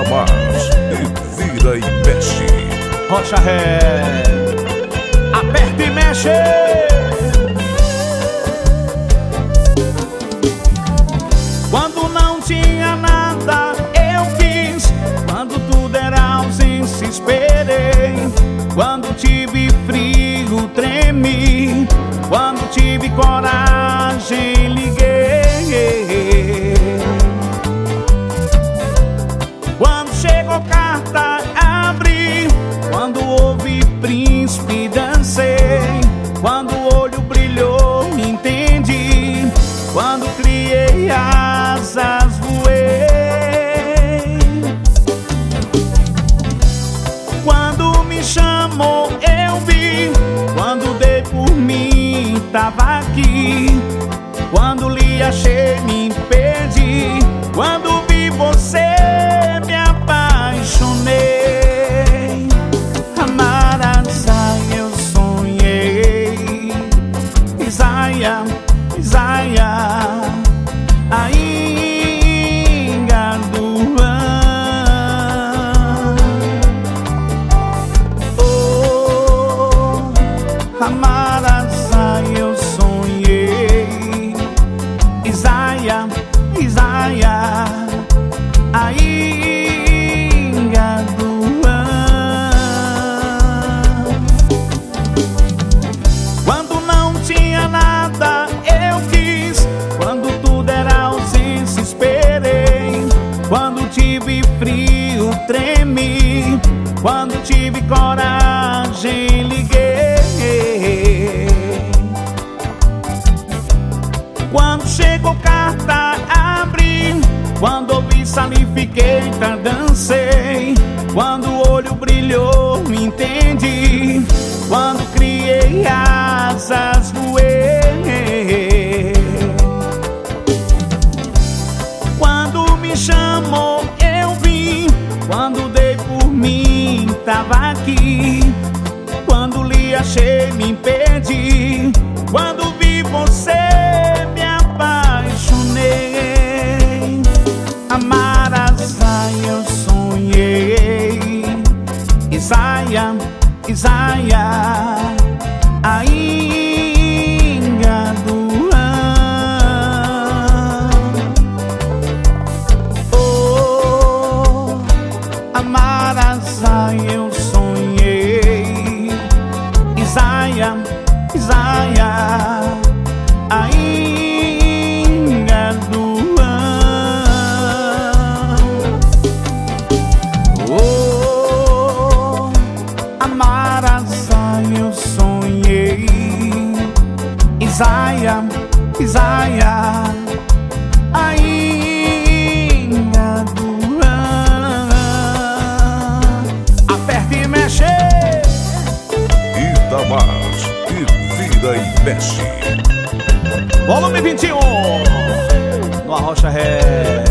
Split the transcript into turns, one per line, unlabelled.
mais e vira e mexe.
Rocha Ré, aperta e mexe. Quando não tinha nada eu quis, quando tudo era ausência esperei, quando tive frio tremi, quando tive coragem liguei, quando chegou carta abri, quando ouvi príncipe dancei, quando o olho brilhou entendi, quando criei asas voei, quando me chamou eu vi, quando dei por mim tava aqui, quando lhe achei me perdi, quando vi você me apaixonei. Amar Isaia eu sonhei, Isaia, Isaia, ainda do oh, amar Isaia eu sonhei, Isaia, Isaia, ainda do quando não tinha nada eu quis, quando tudo era ausência esperei, quando tive frio tremi, quando tive coragem liguei, quando chegou carta abri, quando ouvi salifiquei, dancei, quando o olho brilhou entendi, quando criei asas voei, quando me chamou eu vim, quando dei por mim tava aqui, quando lhe achei me perdi, quando vi você me apaixonei. Amar Isaia eu sonhei, Isaia, Isaia, ainda do oh, amar Isaia eu sonhei, Isaia, Isaia, ainda do oh, amar Isaia eu sonhei, Isaia, Isaia, ainda do aperta e mexe.
Itamar e vira e mexe.
Volume 21 no Rocha Ré.